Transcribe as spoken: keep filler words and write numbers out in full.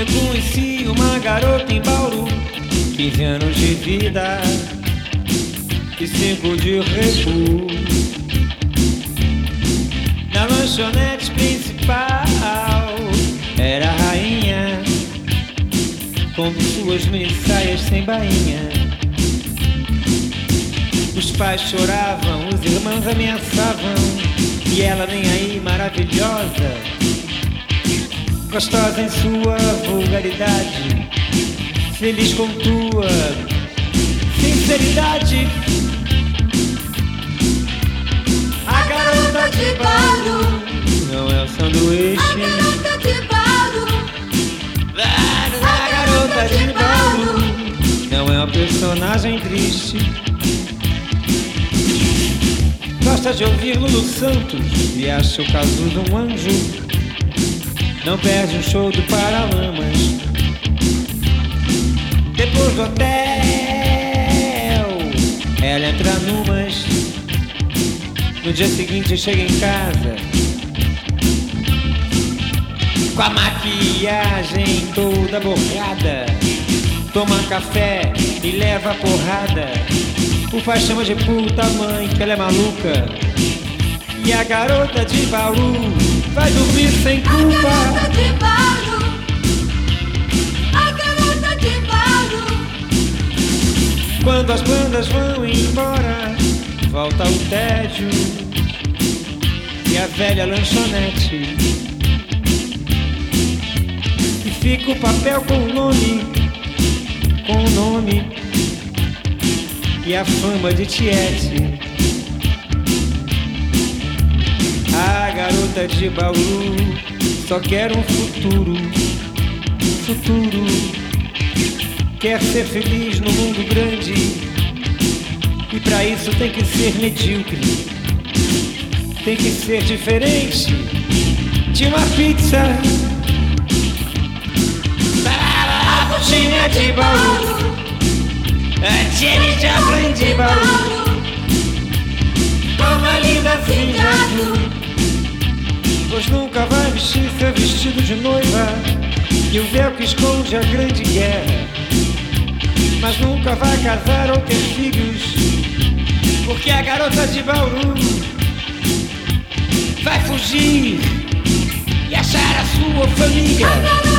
Eu conheci uma garota em Bauru, quinze anos de vida e cinco de recuo. Na lanchonete principal era a rainha, com suas mini saias sem bainha. Os pais choravam, os irmãos ameaçavam, e ela nem aí, maravilhosa, gostosa em sua vulgaridade, feliz com tua sinceridade. A garota de Bauru Não é o sanduíche. A garota de Bauru A garota de Bauru não é um personagem triste. Gosta de ouvir Lulu Santos e acha o Cazuza um anjo. Não perde um show do Paralamas. Depois do hotel ela entra numas. No dia seguinte chega em casa com a maquiagem toda borrada. Toma café e leva porrada. O pai chama de puta mãe que ela é maluca. E a garota de Bauru vai dormir sem culpa. A garota de Bauru A garota de Bauru Quando as bandas vão embora, volta o tédio e a velha lanchonete. E fica o papel com o nome, com o nome e a fama de tiete. A garota de Bauru só quer um futuro, um futuro. Quer ser feliz no mundo grande, e pra isso tem que ser medíocre. Tem que ser diferente de uma pizza. A coxinha de Bauru, a Jenny Joplin de Bauru, uma linda filha de azul. Pois nunca vai vestir seu vestido de noiva e o véu que esconde a grande guerra. Mas nunca vai casar ou ter filhos, porque a garota de Bauru vai fugir e achar a sua família.